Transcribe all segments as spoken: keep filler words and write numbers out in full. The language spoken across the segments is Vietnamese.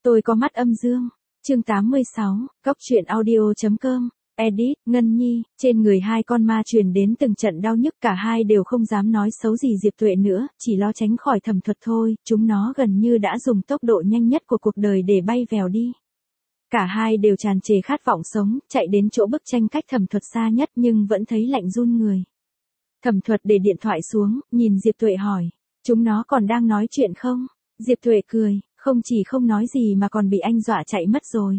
Tôi có mắt âm dương. Chương tám mươi sáu, Góc truyện audio chấm com. Edit, Ngân Nhi, trên người hai con ma truyền đến từng trận đau nhức, cả hai đều không dám nói xấu gì Diệp Tuệ nữa, chỉ lo tránh khỏi Thẩm Thuật thôi, chúng nó gần như đã dùng tốc độ nhanh nhất của cuộc đời để bay vèo đi. Cả hai đều tràn trề khát vọng sống, chạy đến chỗ bức tranh cách Thẩm Thuật xa nhất nhưng vẫn thấy lạnh run người. Thẩm Thuật để điện thoại xuống, nhìn Diệp Tuệ hỏi, chúng nó còn đang nói chuyện không? Diệp Tuệ cười, không chỉ không nói gì mà còn bị anh dọa chạy mất rồi.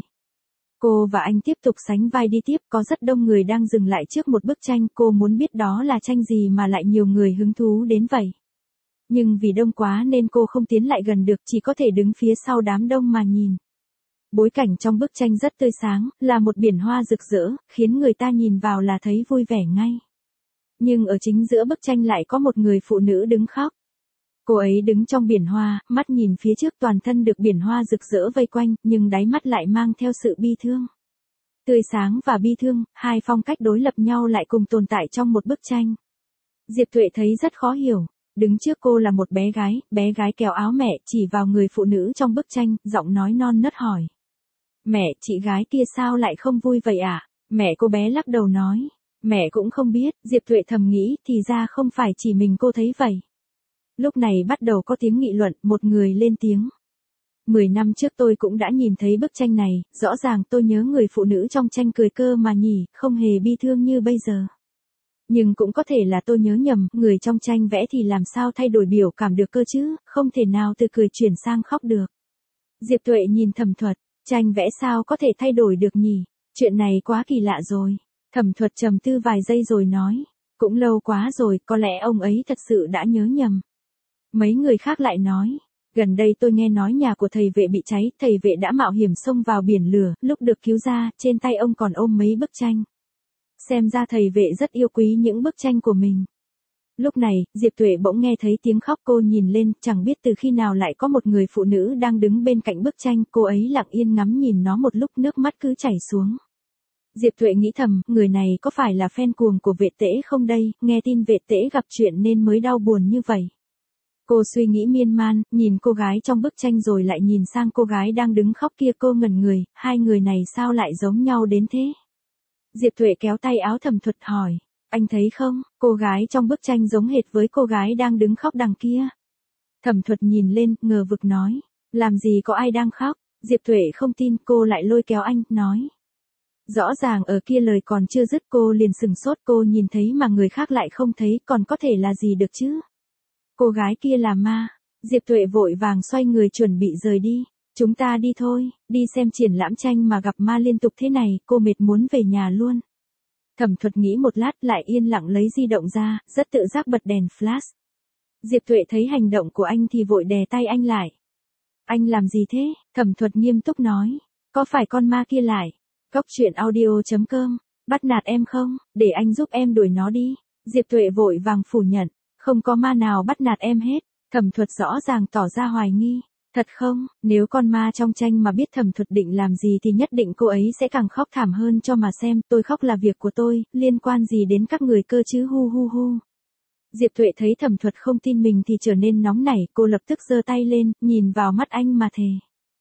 Cô và anh tiếp tục sánh vai đi tiếp, có rất đông người đang dừng lại trước một bức tranh, cô muốn biết đó là tranh gì mà lại nhiều người hứng thú đến vậy. Nhưng vì đông quá nên cô không tiến lại gần được, chỉ có thể đứng phía sau đám đông mà nhìn. Bối cảnh trong bức tranh rất tươi sáng, là một biển hoa rực rỡ, khiến người ta nhìn vào là thấy vui vẻ ngay. Nhưng ở chính giữa bức tranh lại có một người phụ nữ đứng khóc. Cô ấy đứng trong biển hoa, mắt nhìn phía trước, toàn thân được biển hoa rực rỡ vây quanh, nhưng đáy mắt lại mang theo sự bi thương. Tươi sáng và bi thương, hai phong cách đối lập nhau lại cùng tồn tại trong một bức tranh. Diệp Tuệ thấy rất khó hiểu. Đứng trước cô là một bé gái, bé gái kéo áo mẹ, chỉ vào người phụ nữ trong bức tranh, giọng nói non nớt hỏi. Mẹ, chị gái kia sao lại không vui vậy ạ? À? Mẹ cô bé lắc đầu nói. Mẹ cũng không biết, Diệp Tuệ thầm nghĩ, thì ra không phải chỉ mình cô thấy vậy. Lúc này bắt đầu có tiếng nghị luận, một người lên tiếng. Mười năm trước tôi cũng đã nhìn thấy bức tranh này, rõ ràng tôi nhớ người phụ nữ trong tranh cười cơ mà nhỉ, không hề bi thương như bây giờ. Nhưng cũng có thể là tôi nhớ nhầm, người trong tranh vẽ thì làm sao thay đổi biểu cảm được cơ chứ, không thể nào từ cười chuyển sang khóc được. Diệp Tuệ nhìn Thẩm Thuật, tranh vẽ sao có thể thay đổi được nhỉ, chuyện này quá kỳ lạ rồi. Thẩm Thuật trầm tư vài giây rồi nói, cũng lâu quá rồi, có lẽ ông ấy thật sự đã nhớ nhầm. Mấy người khác lại nói, gần đây tôi nghe nói nhà của thầy vệ bị cháy, thầy vệ đã mạo hiểm xông vào biển lửa, lúc được cứu ra, trên tay ông còn ôm mấy bức tranh. Xem ra thầy vệ rất yêu quý những bức tranh của mình. Lúc này, Diệp Tuệ bỗng nghe thấy tiếng khóc, cô nhìn lên, chẳng biết từ khi nào lại có một người phụ nữ đang đứng bên cạnh bức tranh, cô ấy lặng yên ngắm nhìn nó một lúc, nước mắt cứ chảy xuống. Diệp Tuệ nghĩ thầm, người này có phải là fan cuồng của Vệ Tễ không đây, nghe tin Vệ Tễ gặp chuyện nên mới đau buồn như vậy. Cô suy nghĩ miên man, nhìn cô gái trong bức tranh rồi lại nhìn sang cô gái đang đứng khóc kia, cô ngẩn người, hai người này sao lại giống nhau đến thế? Diệp Tuệ kéo tay áo Thẩm Thuật hỏi, anh thấy không, cô gái trong bức tranh giống hệt với cô gái đang đứng khóc đằng kia. Thẩm Thuật nhìn lên, ngờ vực nói, làm gì có ai đang khóc? Diệp Tuệ không tin, cô lại lôi kéo anh, nói. Rõ ràng ở kia lời còn chưa dứt cô liền sừng sốt, cô nhìn thấy mà người khác lại không thấy, còn có thể là gì được chứ? Cô gái kia là ma. Diệp Tuệ vội vàng xoay người chuẩn bị rời đi. Chúng ta đi thôi, đi xem triển lãm tranh mà gặp ma liên tục thế này, cô mệt muốn về nhà luôn. Thẩm Thuật nghĩ một lát lại yên lặng lấy di động ra, rất tự giác bật đèn flash. Diệp Tuệ thấy hành động của anh thì vội đè tay anh lại. Anh làm gì thế? Thẩm Thuật nghiêm túc nói. Có phải con ma kia lại? Góc truyện audio chấm com. Bắt nạt em không? Để anh giúp em đuổi nó đi. Diệp Tuệ vội vàng phủ nhận. Không có ma nào bắt nạt em hết. Thẩm Thuật rõ ràng tỏ ra hoài nghi. Thật không? Nếu con ma trong tranh mà biết Thẩm Thuật định làm gì thì nhất định cô ấy sẽ càng khóc thảm hơn cho mà xem. Tôi khóc là việc của tôi, liên quan gì đến các người cơ chứ, hu hu hu. Diệp Tuệ thấy Thẩm Thuật không tin mình thì trở nên nóng nảy, cô lập tức giơ tay lên, nhìn vào mắt anh mà thề.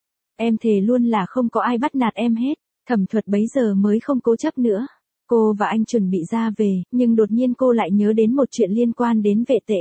Em thề luôn là không có ai bắt nạt em hết. Thẩm Thuật bấy giờ mới không cố chấp nữa. Cô và anh chuẩn bị ra về, nhưng đột nhiên cô lại nhớ đến một chuyện liên quan đến Vệ Tễ.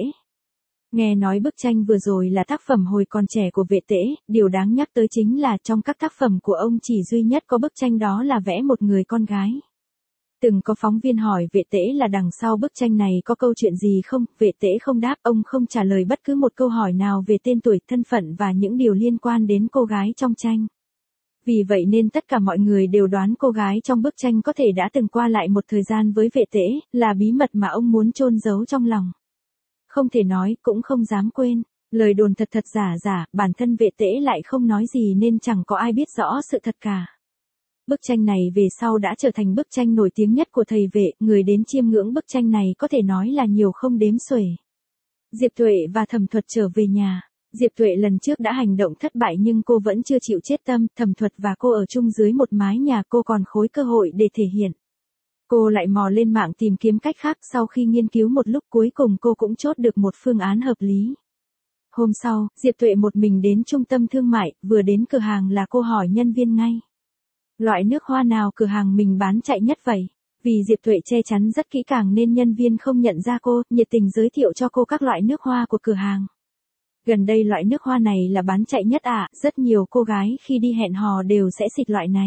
Nghe nói bức tranh vừa rồi là tác phẩm hồi còn trẻ của Vệ Tễ, điều đáng nhắc tới chính là trong các tác phẩm của ông chỉ duy nhất có bức tranh đó là vẽ một người con gái. Từng có phóng viên hỏi Vệ Tễ là đằng sau bức tranh này có câu chuyện gì không, Vệ Tễ không đáp, ông không trả lời bất cứ một câu hỏi nào về tên tuổi, thân phận và những điều liên quan đến cô gái trong tranh. Vì vậy nên tất cả mọi người đều đoán cô gái trong bức tranh có thể đã từng qua lại một thời gian với Vệ Tễ, là bí mật mà ông muốn chôn giấu trong lòng. Không thể nói, cũng không dám quên, lời đồn thật thật giả giả, bản thân Vệ Tễ lại không nói gì nên chẳng có ai biết rõ sự thật cả. Bức tranh này về sau đã trở thành bức tranh nổi tiếng nhất của thầy Vệ, người đến chiêm ngưỡng bức tranh này có thể nói là nhiều không đếm xuể. Diệp Tuệ và Thẩm Thuật trở về nhà. Diệp Tuệ lần trước đã hành động thất bại nhưng cô vẫn chưa chịu chết tâm, Thẩm Thuật và cô ở chung dưới một mái nhà, cô còn khối cơ hội để thể hiện. Cô lại mò lên mạng tìm kiếm cách khác, sau khi nghiên cứu một lúc cuối cùng cô cũng chốt được một phương án hợp lý. Hôm sau, Diệp Tuệ một mình đến trung tâm thương mại, vừa đến cửa hàng là cô hỏi nhân viên ngay. Loại nước hoa nào cửa hàng mình bán chạy nhất vậy? Vì Diệp Tuệ che chắn rất kỹ càng nên nhân viên không nhận ra cô, nhiệt tình giới thiệu cho cô các loại nước hoa của cửa hàng. Gần đây loại nước hoa này là bán chạy nhất ạ, à, rất nhiều cô gái khi đi hẹn hò đều sẽ xịt loại này.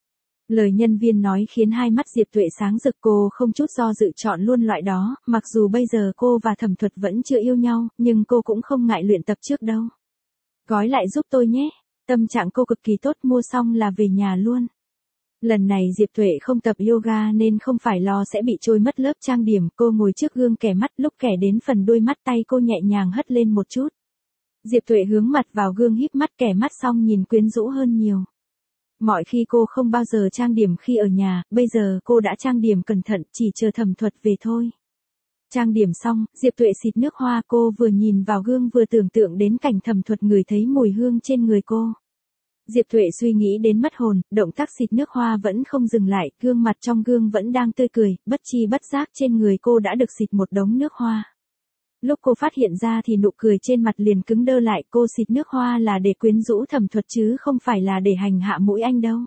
Lời nhân viên nói khiến hai mắt Diệp Tuệ sáng rực, cô không chút do dự chọn luôn loại đó, mặc dù bây giờ cô và Thẩm Thuật vẫn chưa yêu nhau, nhưng cô cũng không ngại luyện tập trước đâu. Gói lại giúp tôi nhé, tâm trạng cô cực kỳ tốt, mua xong là về nhà luôn. Lần này Diệp Tuệ không tập yoga nên không phải lo sẽ bị trôi mất lớp trang điểm, cô ngồi trước gương kẻ mắt, lúc kẻ đến phần đuôi mắt tay cô nhẹ nhàng hất lên một chút. Diệp Tuệ hướng mặt vào gương híp mắt kẻ mắt xong nhìn quyến rũ hơn nhiều. Mọi khi cô không bao giờ trang điểm khi ở nhà, bây giờ cô đã trang điểm cẩn thận, chỉ chờ Thẩm Thuật về thôi. Trang điểm xong, Diệp Tuệ xịt nước hoa, cô vừa nhìn vào gương vừa tưởng tượng đến cảnh Thẩm Thuật ngửi thấy mùi hương trên người cô. Diệp Tuệ suy nghĩ đến mất hồn, động tác xịt nước hoa vẫn không dừng lại, gương mặt trong gương vẫn đang tươi cười, bất chi bất giác trên người cô đã được xịt một đống nước hoa. Lúc cô phát hiện ra thì nụ cười trên mặt liền cứng đơ lại, cô xịt nước hoa là để quyến rũ Thẩm Thuật chứ không phải là để hành hạ mũi anh đâu.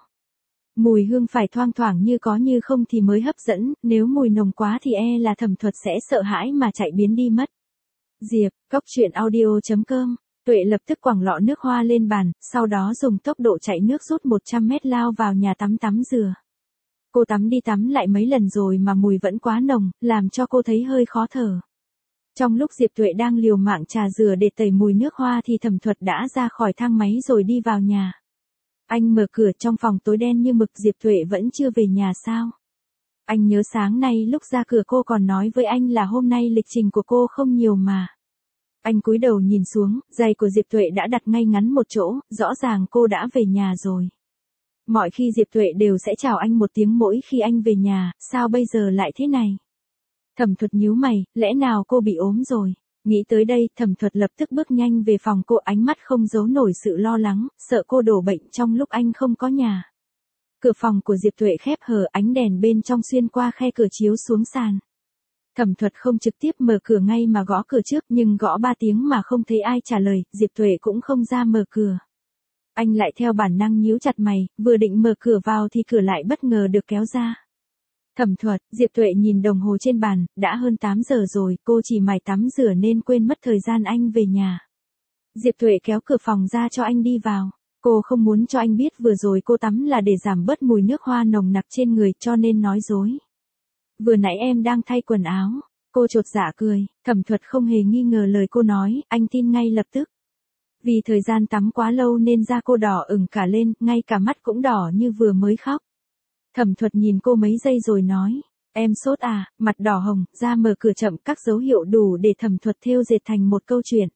Mùi hương phải thoang thoảng như có như không thì mới hấp dẫn, nếu mùi nồng quá thì e là Thẩm Thuật sẽ sợ hãi mà chạy biến đi mất. Diệp, cốc truyện audio chấm com. Tuệ lập tức quẳng lọ nước hoa lên bàn, sau đó dùng tốc độ chạy nước rút một trăm mét lao vào nhà tắm tắm rửa. Cô tắm đi tắm lại mấy lần rồi mà mùi vẫn quá nồng, làm cho cô thấy hơi khó thở. Trong lúc Diệp Tuệ đang liều mạng trà rửa để tẩy mùi nước hoa thì Thẩm Thuật đã ra khỏi thang máy rồi đi vào nhà. Anh mở cửa, trong phòng tối đen như mực. Diệp Tuệ vẫn chưa về nhà sao? Anh nhớ sáng nay lúc ra cửa cô còn nói với anh là hôm nay lịch trình của cô không nhiều mà. Anh cúi đầu nhìn xuống, giày của Diệp Tuệ đã đặt ngay ngắn một chỗ, rõ ràng cô đã về nhà rồi. Mọi khi Diệp Tuệ đều sẽ chào anh một tiếng mỗi khi anh về nhà, sao bây giờ lại thế này? Thẩm Thuật nhíu mày, lẽ nào cô bị ốm rồi? Nghĩ tới đây, Thẩm Thuật lập tức bước nhanh về phòng cô, ánh mắt không giấu nổi sự lo lắng, sợ cô đổ bệnh trong lúc anh không có nhà. Cửa phòng của Diệp Tuệ khép hờ, ánh đèn bên trong xuyên qua khe cửa chiếu xuống sàn. Thẩm Thuật không trực tiếp mở cửa ngay mà gõ cửa trước, nhưng gõ ba tiếng mà không thấy ai trả lời, Diệp Tuệ cũng không ra mở cửa. Anh lại theo bản năng nhíu chặt mày, vừa định mở cửa vào thì cửa lại bất ngờ được kéo ra. Thẩm Thuật, Diệp Tuệ nhìn đồng hồ trên bàn, đã hơn tám giờ rồi, cô chỉ mải tắm rửa nên quên mất thời gian anh về nhà. Diệp Tuệ kéo cửa phòng ra cho anh đi vào. Cô không muốn cho anh biết vừa rồi cô tắm là để giảm bớt mùi nước hoa nồng nặc trên người, cho nên nói dối. Vừa nãy em đang thay quần áo. Cô chột dạ cười, Thẩm Thuật không hề nghi ngờ lời cô nói, anh tin ngay lập tức. Vì thời gian tắm quá lâu nên da cô đỏ ửng cả lên, ngay cả mắt cũng đỏ như vừa mới khóc. Thẩm Thuật nhìn cô mấy giây rồi nói, em sốt à, mặt đỏ hồng, da mờ cửa chậm, các dấu hiệu đủ để Thẩm Thuật thêu dệt thành một câu chuyện.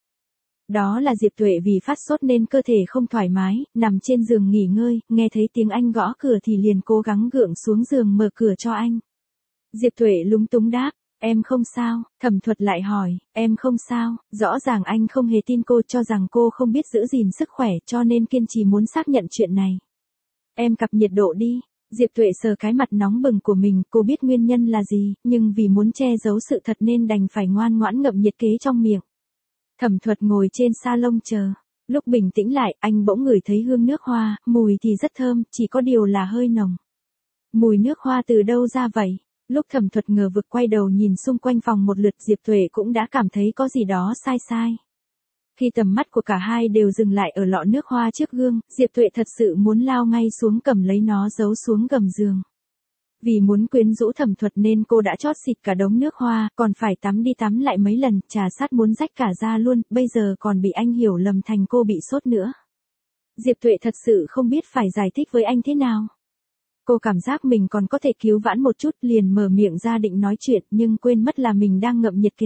Đó là Diệp Tuệ vì phát sốt nên cơ thể không thoải mái, nằm trên giường nghỉ ngơi, nghe thấy tiếng anh gõ cửa thì liền cố gắng gượng xuống giường mở cửa cho anh. Diệp Tuệ lúng túng đáp, em không sao. Thẩm Thuật lại hỏi, em không sao? Rõ ràng anh không hề tin cô, cho rằng cô không biết giữ gìn sức khỏe cho nên kiên trì muốn xác nhận chuyện này. Em cặp nhiệt độ đi. Diệp Tuệ sờ cái mặt nóng bừng của mình, cô biết nguyên nhân là gì, nhưng vì muốn che giấu sự thật nên đành phải ngoan ngoãn ngậm nhiệt kế trong miệng. Thẩm Thuật ngồi trên salon chờ. Lúc bình tĩnh lại, anh bỗng ngửi thấy hương nước hoa, mùi thì rất thơm, chỉ có điều là hơi nồng. Mùi nước hoa từ đâu ra vậy? Lúc Thẩm Thuật ngờ vực quay đầu nhìn xung quanh phòng một lượt, Diệp Tuệ cũng đã cảm thấy có gì đó sai sai. Khi tầm mắt của cả hai đều dừng lại ở lọ nước hoa trước gương, Diệp Tuệ thật sự muốn lao ngay xuống cầm lấy nó giấu xuống gầm giường. Vì muốn quyến rũ Thẩm Thuật nên cô đã chót xịt cả đống nước hoa, còn phải tắm đi tắm lại mấy lần, trà sát muốn rách cả da luôn, bây giờ còn bị anh hiểu lầm thành cô bị sốt nữa. Diệp Tuệ thật sự không biết phải giải thích với anh thế nào. Cô cảm giác mình còn có thể cứu vãn một chút, liền mở miệng ra định nói chuyện, nhưng quên mất là mình đang ngậm nhiệt kế.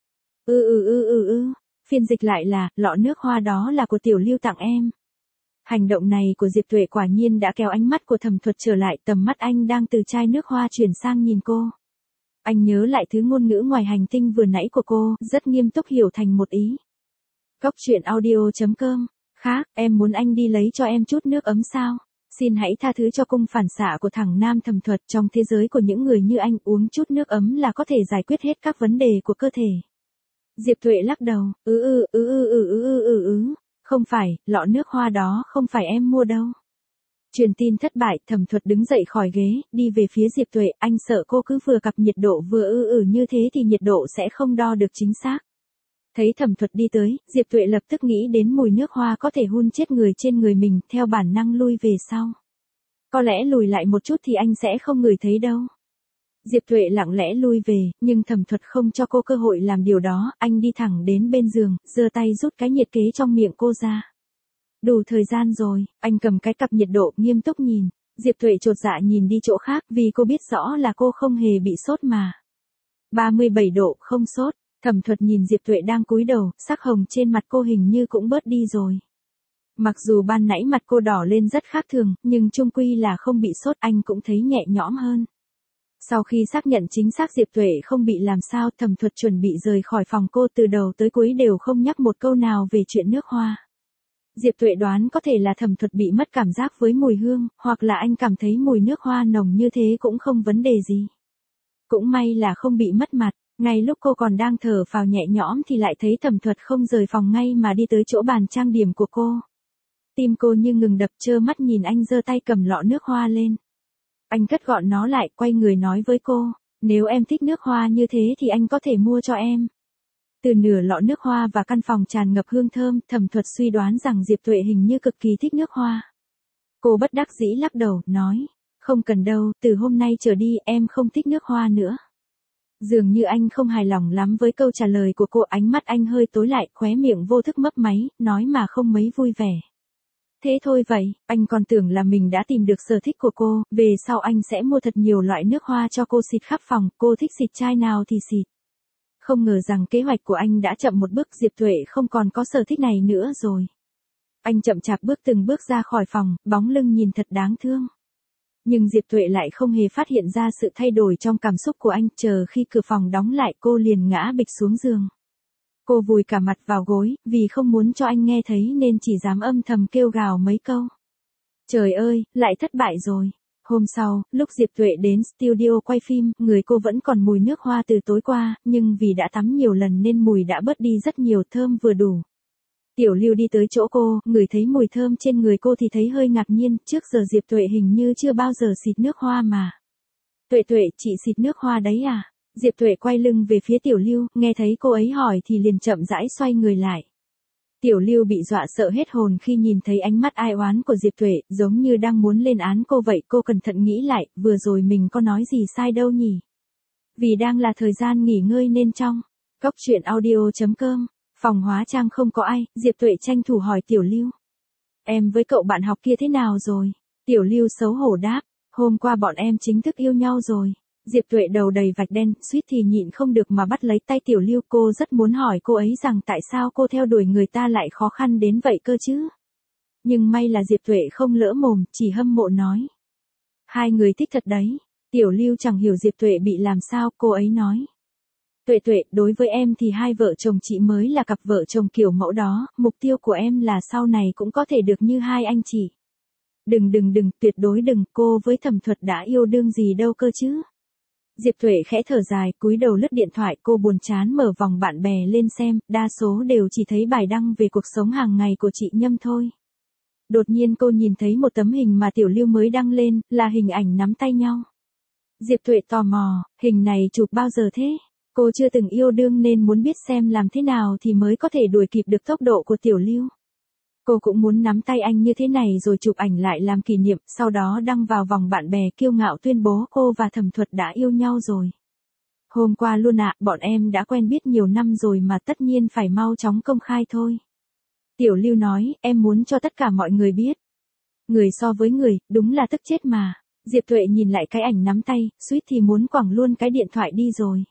Ừ ừ ừ ừ ừ, phiên dịch lại là, lọ nước hoa đó là của Tiểu Lưu tặng em. Hành động này của Diệp Tuệ quả nhiên đã kéo ánh mắt của Thẩm Thuật trở lại, tầm mắt anh đang từ chai nước hoa chuyển sang nhìn cô. Anh nhớ lại thứ ngôn ngữ ngoài hành tinh vừa nãy của cô, rất nghiêm túc hiểu thành một ý. Cốc truyện audio chấm com. Khác, em muốn anh đi lấy cho em chút nước ấm sao? Xin hãy tha thứ cho cung phản xạ của thằng nam Thẩm Thuật, trong thế giới của những người như anh, uống chút nước ấm là có thể giải quyết hết các vấn đề của cơ thể. Diệp Tuệ lắc đầu, ứ ư, ứ ư ứ ứ ư ứ ứ, không phải, lọ nước hoa đó không phải em mua đâu. Truyền tin thất bại, Thẩm Thuật đứng dậy khỏi ghế, đi về phía Diệp Tuệ, anh sợ cô cứ vừa cặp nhiệt độ vừa ư ử như thế thì nhiệt độ sẽ không đo được chính xác. Thấy Thẩm Thuật đi tới, Diệp Tuệ lập tức nghĩ đến mùi nước hoa có thể hun chết người trên người mình, theo bản năng lui về sau. Có lẽ lùi lại một chút thì anh sẽ không ngửi thấy đâu. Diệp Tuệ lặng lẽ lui về, nhưng Thẩm Thuật không cho cô cơ hội làm điều đó, anh đi thẳng đến bên giường, giơ tay rút cái nhiệt kế trong miệng cô ra. Đủ thời gian rồi, anh cầm cái cặp nhiệt độ, nghiêm túc nhìn. Diệp Tuệ chột dạ nhìn đi chỗ khác vì cô biết rõ là cô không hề bị sốt mà. ba mươi bảy độ, không sốt. Thẩm Thuật nhìn Diệp Tuệ đang cúi đầu, sắc hồng trên mặt cô hình như cũng bớt đi rồi. Mặc dù ban nãy mặt cô đỏ lên rất khác thường, nhưng chung quy là không bị sốt, anh cũng thấy nhẹ nhõm hơn. Sau khi xác nhận chính xác Diệp Tuệ không bị làm sao, Thẩm Thuật chuẩn bị rời khỏi phòng cô, từ đầu tới cuối đều không nhắc một câu nào về chuyện nước hoa. Diệp Tuệ đoán có thể là Thẩm Thuật bị mất cảm giác với mùi hương, hoặc là anh cảm thấy mùi nước hoa nồng như thế cũng không vấn đề gì. Cũng may là không bị mất mặt, ngay lúc cô còn đang thở phào nhẹ nhõm thì lại thấy Thẩm Thuật không rời phòng ngay mà đi tới chỗ bàn trang điểm của cô. Tim cô như ngừng đập, trơ mắt nhìn anh giơ tay cầm lọ nước hoa lên. Anh cất gọn nó lại, quay người nói với cô, nếu em thích nước hoa như thế thì anh có thể mua cho em. Từ nửa lọ nước hoa và căn phòng tràn ngập hương thơm, Thẩm Thuật suy đoán rằng Diệp Tuệ hình như cực kỳ thích nước hoa. Cô bất đắc dĩ lắc đầu, nói, không cần đâu, từ hôm nay trở đi em không thích nước hoa nữa. Dường như anh không hài lòng lắm với câu trả lời của cô, ánh mắt anh hơi tối lại, khóe miệng vô thức mấp máy, nói mà không mấy vui vẻ. Thế thôi vậy, anh còn tưởng là mình đã tìm được sở thích của cô, về sau anh sẽ mua thật nhiều loại nước hoa cho cô xịt khắp phòng, cô thích xịt chai nào thì xịt. Không ngờ rằng kế hoạch của anh đã chậm một bước, Diệp Tuệ không còn có sở thích này nữa rồi. Anh chậm chạp bước từng bước ra khỏi phòng, bóng lưng nhìn thật đáng thương. Nhưng Diệp Tuệ lại không hề phát hiện ra sự thay đổi trong cảm xúc của anh, chờ khi cửa phòng đóng lại cô liền ngã bịch xuống giường. Cô vùi cả mặt vào gối, vì không muốn cho anh nghe thấy nên chỉ dám âm thầm kêu gào mấy câu. Trời ơi, lại thất bại rồi. Hôm sau, lúc Diệp Tuệ đến studio quay phim, người cô vẫn còn mùi nước hoa từ tối qua, nhưng vì đã tắm nhiều lần nên mùi đã bớt đi rất nhiều, thơm vừa đủ. Tiểu Lưu đi tới chỗ cô, ngửi thấy mùi thơm trên người cô thì thấy hơi ngạc nhiên, trước giờ Diệp Tuệ hình như chưa bao giờ xịt nước hoa mà. Tuệ Tuệ, chị xịt nước hoa đấy à? Diệp Tuệ quay lưng về phía Tiểu Lưu, nghe thấy cô ấy hỏi thì liền chậm rãi xoay người lại. Tiểu Lưu bị dọa sợ hết hồn khi nhìn thấy ánh mắt ai oán của Diệp Tuệ, giống như đang muốn lên án cô vậy. Cô cẩn thận nghĩ lại, vừa rồi mình có nói gì sai đâu nhỉ? Vì đang là thời gian nghỉ ngơi nên trong Cốc Truyện Audio chấm com, phòng hóa trang không có ai, Diệp Tuệ tranh thủ hỏi Tiểu Lưu. Em với cậu bạn học kia thế nào rồi? Tiểu Lưu xấu hổ đáp, hôm qua bọn em chính thức yêu nhau rồi. Diệp Tuệ đầu đầy vạch đen, suýt thì nhịn không được mà bắt lấy tay Tiểu Lưu. Cô rất muốn hỏi cô ấy rằng tại sao cô theo đuổi người ta lại khó khăn đến vậy cơ chứ. Nhưng may là Diệp Tuệ không lỡ mồm, chỉ hâm mộ nói. Hai người thích thật đấy. Tiểu Lưu chẳng hiểu Diệp Tuệ bị làm sao, cô ấy nói. Tuệ Tuệ, đối với em thì hai vợ chồng chị mới là cặp vợ chồng kiểu mẫu đó, mục tiêu của em là sau này cũng có thể được như hai anh chị. Đừng đừng đừng, tuyệt đối đừng, cô với Thẩm Thuật đã yêu đương gì đâu cơ chứ. Diệp Tuệ khẽ thở dài, cúi đầu lướt điện thoại, cô buồn chán mở vòng bạn bè lên xem, đa số đều chỉ thấy bài đăng về cuộc sống hàng ngày của chị Nhâm thôi. Đột nhiên cô nhìn thấy một tấm hình mà Tiểu Lưu mới đăng lên, là hình ảnh nắm tay nhau. Diệp Tuệ tò mò, hình này chụp bao giờ thế? Cô chưa từng yêu đương nên muốn biết xem làm thế nào thì mới có thể đuổi kịp được tốc độ của Tiểu Lưu. Cô cũng muốn nắm tay anh như thế này rồi chụp ảnh lại làm kỷ niệm, sau đó đăng vào vòng bạn bè kiêu ngạo tuyên bố cô và Thẩm Thuật đã yêu nhau rồi. Hôm qua luôn ạ, bọn em đã quen biết nhiều năm rồi mà tất nhiên phải mau chóng công khai thôi. Tiểu Lưu nói, em muốn cho tất cả mọi người biết. Người so với người, đúng là tức chết mà. Diệp Tuệ nhìn lại cái ảnh nắm tay, suýt thì muốn quẳng luôn cái điện thoại đi rồi.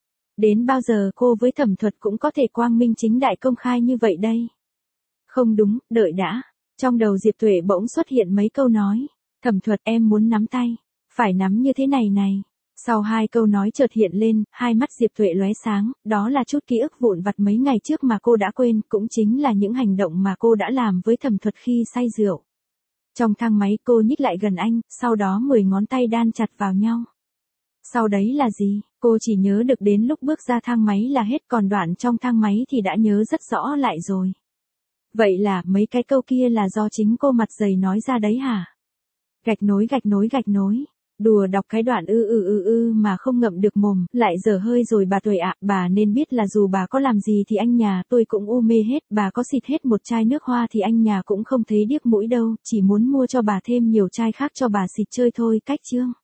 Đến bao giờ cô với Thẩm Thuật cũng có thể quang minh chính đại công khai như vậy đây? Không đúng, đợi đã. Trong đầu Diệp Tuệ bỗng xuất hiện mấy câu nói. Thẩm Thuật, em muốn nắm tay. Phải nắm như thế này này. Sau hai câu nói chợt hiện lên, hai mắt Diệp Tuệ lóe sáng, đó là chút ký ức vụn vặt mấy ngày trước mà cô đã quên, cũng chính là những hành động mà cô đã làm với Thẩm Thuật khi say rượu. Trong thang máy cô nhích lại gần anh, sau đó mười ngón tay đan chặt vào nhau. Sau đấy là gì, cô chỉ nhớ được đến lúc bước ra thang máy là hết, còn đoạn trong thang máy thì đã nhớ rất rõ lại rồi. Vậy là mấy cái câu kia là do chính cô mặt dày nói ra đấy hả? Gạch nối gạch nối gạch nối. Đùa đọc cái đoạn ư ư ư ư mà không ngậm được mồm, lại dở hơi rồi bà Tuệ ạ, bà nên biết là dù bà có làm gì thì anh nhà tôi cũng u mê hết, bà có xịt hết một chai nước hoa thì anh nhà cũng không thấy điếc mũi đâu, chỉ muốn mua cho bà thêm nhiều chai khác cho bà xịt chơi thôi, cách chương.